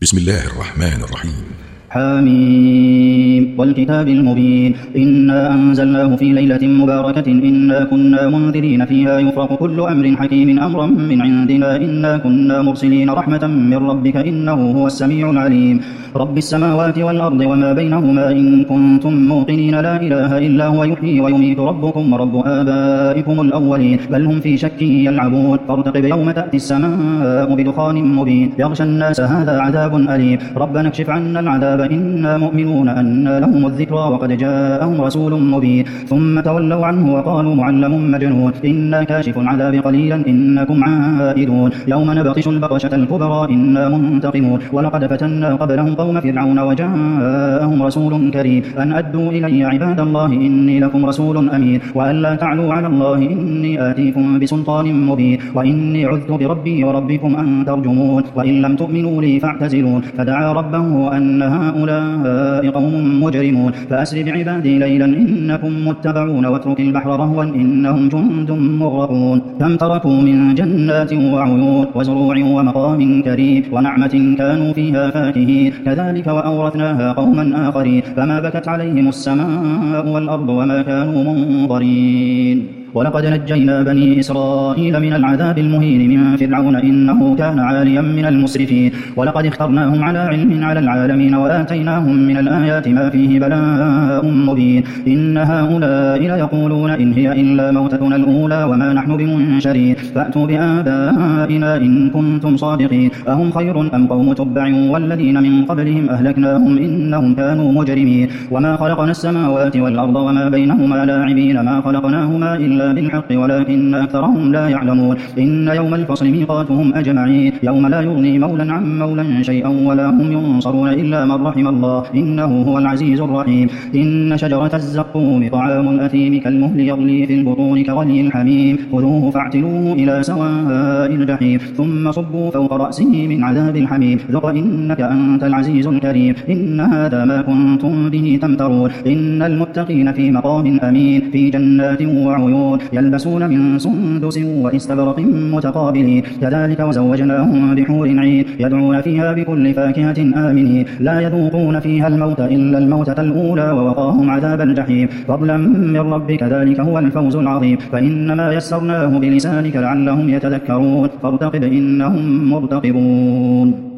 بسم الله الرحمن الرحيم. حميم والكتاب المبين إنا أنزلناه في ليلة مباركة إنا كنا منذرين فيها يفرق كل أمر حكيم أمرا من عندنا إنا كنا مرسلين رحمة من ربك إنه هو السميع العليم رب السماوات والأرض وما بينهما إن كنتم موقنين لا إله إلا هو يحيي ويميت ربكم ورب آبائكم الأولين بل هم في شك يلعبون فارتقب يوم تأتي السماء بدخان مبين يغشى الناس هذا عذاب أليم ربنا اكشف عنا العذاب إنا مؤمنون أن لهم الذكرى وقد جاءهم رسول مبين ثم تولوا عنه وقالوا معلم مجنون إنا كاشف العذاب قليلا إنكم عائدون يوم نبطش البطشة الكبرى إنا منتقمون ولقد فتنا قبلهم قوم فرعون وجاءهم رسول كريم أن أدوا إلي عباد الله إني لكم رسول أمين وأن لا تعلوا على الله إني آتيكم بسلطان مبين وإني عذت بربي وربكم أن ترجمون وإن لم تؤمنوا لي فاعتزلون فدعا ربه أن هؤلاء قوم مجرمون فأسر بعبادي ليلا إنكم متبعون واترك البحر رهوا إنهم جند مغرقون كم تركوا من جنات وعيون وزروع ومقام كريم ونعمة كانوا فيها فاكهين كذلك وأورثناها قوما آخرين فما بكت عليهم السماء والأرض وما كانوا منظرين ولقد نجينا بني إسرائيل من العذاب المهين من فرعون إنه كان عاليا من المسرفين ولقد اخترناهم على علم على العالمين وآتيناهم من الآيات ما فيه بلاء مبين إن هؤلاء ليقولون إن هي إلا موتتنا الأولى وما نحن بمنشرين فأتوا بآبائنا إن كنتم صادقين أهم خير أم قوم تبع والذين من قبلهم أهلكناهم إنهم كانوا مجرمين وما خلقنا السماوات والأرض وما بينهما لاعبين ما خلقناهما إلا بالحق ولكن أكثرهم لا يعلمون إن يوم الفصل ميقاتهم أجمعين يوم لا يغني مولا عن مولا شيئا ولا هم ينصرون إلا من رحم الله إنه هو العزيز الرحيم إن شجرة الزقوم طعام الأثيم كالمهل يغلي في البطون كغلي الحميم خذوه فاعتلوه إلى سواء الجحيم ثم صبوا فوق رأسه من عذاب الحميم ذق إنك أنت العزيز الكريم إن هذا ما كنتم به تمترون إن المتقين في مقام أمين في جنات وعيون يلبسون من سندس واستبرق متقابلين كذلك وزوجناهم بحور عين يدعون فيها بكل فاكهة آمنين لا يذوقون فيها الموت إلا الموتة الأولى ووقاهم عذاب الجحيم فضلا من ربك ذلك هو الفوز العظيم فإنما يسرناه بلسانك لعلهم يتذكرون فارتقب إنهم مرتقبون.